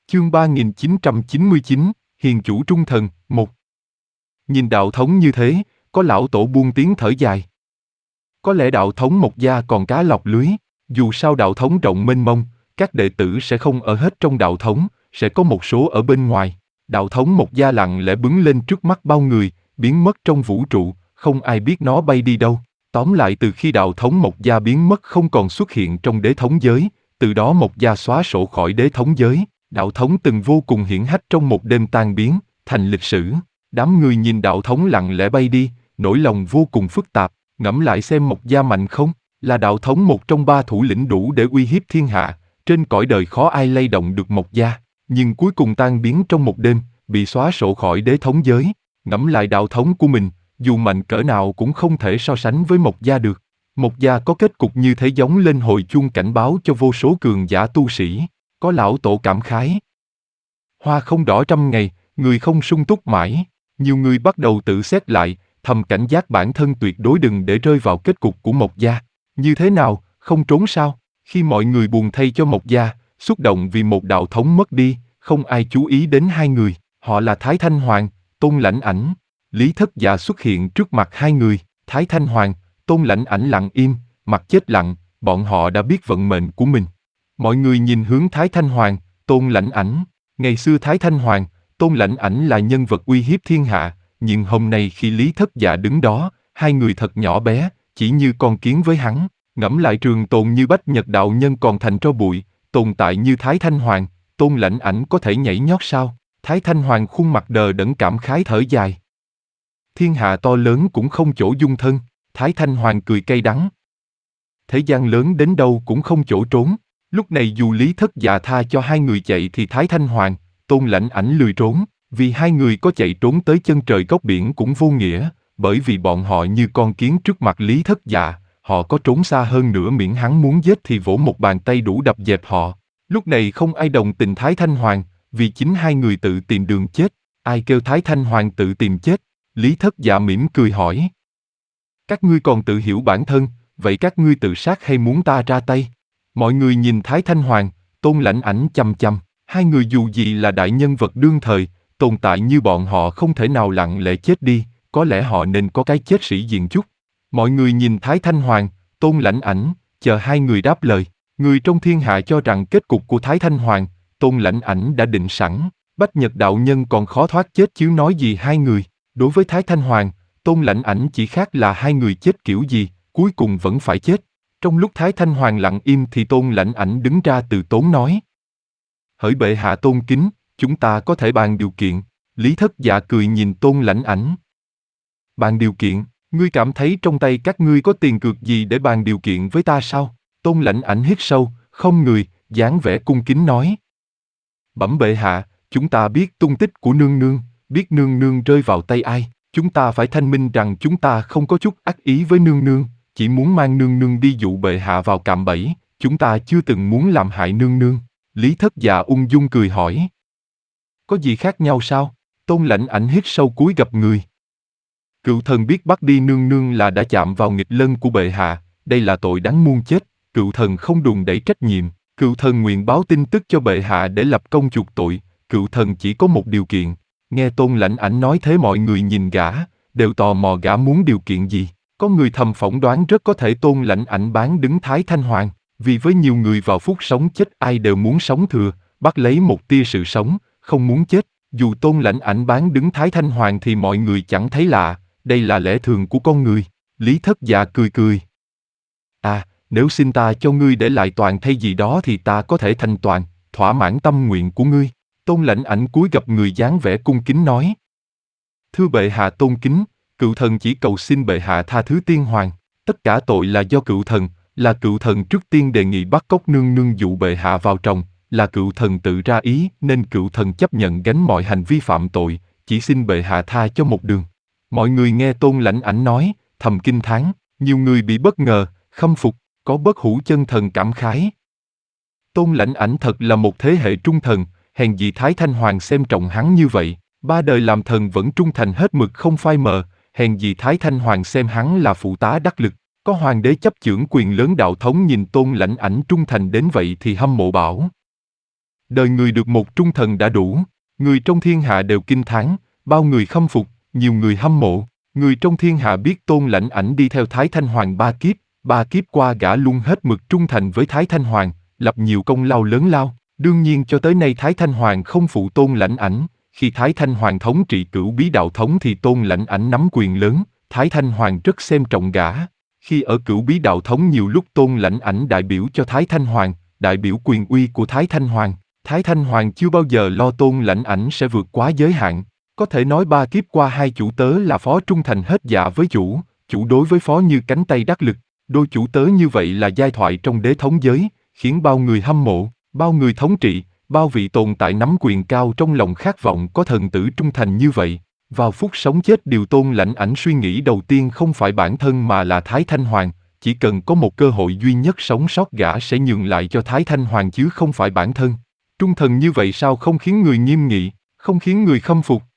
Chương 3999, Hiền chủ trung thần, 1. Nhìn đạo thống như thế, có lão tổ buông tiếng thở dài. Có lẽ đạo thống Mộc Gia còn cá lọc lưới, dù sao đạo thống rộng mênh mông, các đệ tử sẽ không ở hết trong đạo thống, sẽ có một số ở bên ngoài. Đạo thống Mộc Gia lặng lẽ bứng lên trước mắt bao người, biến mất trong vũ trụ, không ai biết nó bay đi đâu. Tóm lại từ khi đạo thống Mộc Gia biến mất không còn xuất hiện trong đế thống giới, từ đó Mộc Gia xóa sổ khỏi đế thống giới. Đạo thống từng vô cùng hiển hách trong một đêm tan biến, thành lịch sử. Đám người nhìn đạo thống lặng lẽ bay đi, nỗi lòng vô cùng phức tạp, ngẫm lại xem Mộc Gia mạnh không, là đạo thống một trong ba thủ lĩnh đủ để uy hiếp thiên hạ, trên cõi đời khó ai lay động được Mộc Gia, nhưng cuối cùng tan biến trong một đêm, bị xóa sổ khỏi đế thống giới. Ngẫm lại đạo thống của mình, dù mạnh cỡ nào cũng không thể so sánh với Mộc Gia được. Mộc Gia có kết cục như thế giống lên hồi chuông cảnh báo cho vô số cường giả tu sĩ. Có lão tổ cảm khái. Hoa không đỏ trăm ngày, người không sung túc mãi. Nhiều người bắt đầu tự xét lại, thầm cảnh giác bản thân tuyệt đối đừng để rơi vào kết cục của Mộc Gia. Như thế nào, không trốn sao? Khi mọi người buồn thay cho Mộc Gia, xúc động vì một đạo thống mất đi, không ai chú ý đến hai người. Họ là Thái Thanh Hoàng, Tôn Lãnh Ảnh. Lý Thất Dạ xuất hiện trước mặt hai người. Thái Thanh Hoàng, Tôn Lãnh Ảnh lặng im, mặt chết lặng, bọn họ đã biết vận mệnh của mình. Mọi người nhìn hướng Thái Thanh Hoàng, Tôn Lãnh Ảnh. Ngày xưa Thái Thanh Hoàng, Tôn Lãnh Ảnh là nhân vật uy hiếp thiên hạ, nhưng hôm nay khi Lý Thất Dạ đứng đó, hai người thật nhỏ bé, chỉ như con kiến với hắn. Ngẫm lại trường tồn như Bách Nhật đạo nhân còn thành tro bụi, tồn tại như Thái Thanh Hoàng, Tôn Lãnh Ảnh có thể nhảy nhót sao? Thái Thanh Hoàng khuôn mặt đờ đẫn cảm khái thở dài. Thiên hạ to lớn cũng không chỗ dung thân, Thái Thanh Hoàng cười cay đắng. Thế gian lớn đến đâu cũng không chỗ trốn. Lúc này dù Lý Thất Dạ tha cho hai người chạy thì Thái Thanh Hoàng, Tôn Lãnh Ảnh lười trốn, vì hai người có chạy trốn tới chân trời góc biển cũng vô nghĩa, bởi vì bọn họ như con kiến trước mặt Lý Thất Dạ, họ có trốn xa hơn nữa miễn hắn muốn giết thì vỗ một bàn tay đủ đập dẹp họ. Lúc này không ai đồng tình Thái Thanh Hoàng, vì chính hai người tự tìm đường chết, ai kêu Thái Thanh Hoàng tự tìm chết? Lý Thất Dạ mỉm cười hỏi. Các ngươi còn tự hiểu bản thân, vậy các ngươi tự sát hay muốn ta ra tay? Mọi người nhìn Thái Thanh Hoàng, Tôn Lãnh Ảnh chằm chằm, hai người dù gì là đại nhân vật đương thời, tồn tại như bọn họ không thể nào lặng lẽ chết đi, có lẽ họ nên có cái chết sĩ diện chút. Mọi người nhìn Thái Thanh Hoàng, Tôn Lãnh Ảnh, chờ hai người đáp lời. Người trong thiên hạ cho rằng kết cục của Thái Thanh Hoàng, Tôn Lãnh Ảnh đã định sẵn, Bách Nhật đạo nhân còn khó thoát chết chứ nói gì hai người. Đối với Thái Thanh Hoàng, Tôn Lãnh Ảnh chỉ khác là hai người chết kiểu gì, cuối cùng vẫn phải chết. Trong lúc Thái Thanh Hoàng lặng im thì Tôn Lãnh Ảnh đứng ra từ tốn nói. Hỡi bệ hạ tôn kính, chúng ta có thể bàn điều kiện. Lý Thất Dạ cười nhìn Tôn Lãnh Ảnh. Bàn điều kiện, ngươi cảm thấy trong tay các ngươi có tiền cược gì để bàn điều kiện với ta sao? Tôn Lãnh Ảnh hít sâu, không người, dáng vẻ cung kính nói. Bẩm bệ hạ, chúng ta biết tung tích của nương nương, biết nương nương rơi vào tay ai. Chúng ta phải thanh minh rằng chúng ta không có chút ác ý với nương nương, chỉ muốn mang nương nương đi dụ bệ hạ vào cạm bẫy, chúng ta chưa từng muốn làm hại nương nương. Lý Thất Dạ ung dung cười hỏi. Có gì khác nhau sao? Tôn Lãnh Ảnh hít sâu cúi gập người. Cựu thần biết bắt đi nương nương là đã chạm vào nghịch lân của bệ hạ, đây là tội đáng muôn chết, cựu thần không đùn đẩy trách nhiệm, cựu thần nguyện báo tin tức cho bệ hạ để lập công chuộc tội, cựu thần chỉ có một điều kiện. Nghe Tôn Lãnh Ảnh nói thế mọi người nhìn gã, đều tò mò gã muốn điều kiện gì. Có người thầm phỏng đoán rất có thể Tôn Lãnh Ảnh bán đứng Thái Thanh Hoàng, vì với nhiều người vào phút sống chết ai đều muốn sống thừa, bắt lấy một tia sự sống, không muốn chết. Dù Tôn Lãnh Ảnh bán đứng Thái Thanh Hoàng thì mọi người chẳng thấy lạ, đây là lẽ thường của con người. Lý Thất Dạ cười cười. À, nếu xin ta cho ngươi để lại toàn thây gì đó thì ta có thể thành toàn, thỏa mãn tâm nguyện của ngươi. Tôn Lãnh Ảnh cúi gập người dáng vẻ cung kính nói. Thưa bệ hạ tôn kính, cựu thần chỉ cầu xin bệ hạ tha thứ tiên hoàng. Tất cả tội là do cựu thần, là cựu thần trước tiên đề nghị bắt cóc nương nương dụ bệ hạ vào trong, là cựu thần tự ra ý nên cựu thần chấp nhận gánh mọi hành vi phạm tội, chỉ xin bệ hạ tha cho một đường. Mọi người nghe Tôn Lãnh Ảnh nói, thầm kinh thán, nhiều người bị bất ngờ, khâm phục, có bất hủ chân thần cảm khái. Tôn Lãnh Ảnh thật là một thế hệ trung thần, hèn gì Thái Thanh Hoàng xem trọng hắn như vậy, 3 đời làm thần vẫn trung thành hết mực không phai mờ, hèn gì Thái Thanh Hoàng xem hắn là phụ tá đắc lực. Có hoàng đế chấp chưởng quyền lớn đạo thống nhìn Tôn Lãnh Ảnh trung thành đến vậy thì hâm mộ bảo. Đời người được một trung thần đã đủ. Người trong thiên hạ đều kinh thán, bao người khâm phục, nhiều người hâm mộ. Người trong thiên hạ biết Tôn Lãnh Ảnh đi theo Thái Thanh Hoàng 3 kiếp qua gã luôn hết mực trung thành với Thái Thanh Hoàng, lập nhiều công lao lớn lao. Đương nhiên cho tới nay Thái Thanh Hoàng không phụ Tôn Lãnh Ảnh, khi Thái Thanh Hoàng thống trị Cửu Bí Đạo Thống thì Tôn Lãnh Ảnh nắm quyền lớn, Thái Thanh Hoàng rất xem trọng gã. Khi ở Cửu Bí Đạo Thống nhiều lúc Tôn Lãnh Ảnh đại biểu cho Thái Thanh Hoàng, đại biểu quyền uy của Thái Thanh Hoàng. Thái Thanh Hoàng chưa bao giờ lo Tôn Lãnh Ảnh sẽ vượt quá giới hạn. Có thể nói 3 kiếp qua hai chủ tớ là phó trung thành hết dạ với chủ, chủ đối với phó như cánh tay đắc lực. Đôi chủ tớ như vậy là giai thoại trong đế thống giới, khiến bao người hâm mộ, bao người thống trị, bao vị tồn tại nắm quyền cao trong lòng khát vọng có thần tử trung thành như vậy. Vào phút sống chết điều Tôn Lãnh Ảnh suy nghĩ đầu tiên không phải bản thân mà là Thái Thanh Hoàng, chỉ cần có một cơ hội duy nhất sống sót gã sẽ nhường lại cho Thái Thanh Hoàng chứ không phải bản thân. Trung thần như vậy sao không khiến người nghiêm nghị, không khiến người khâm phục?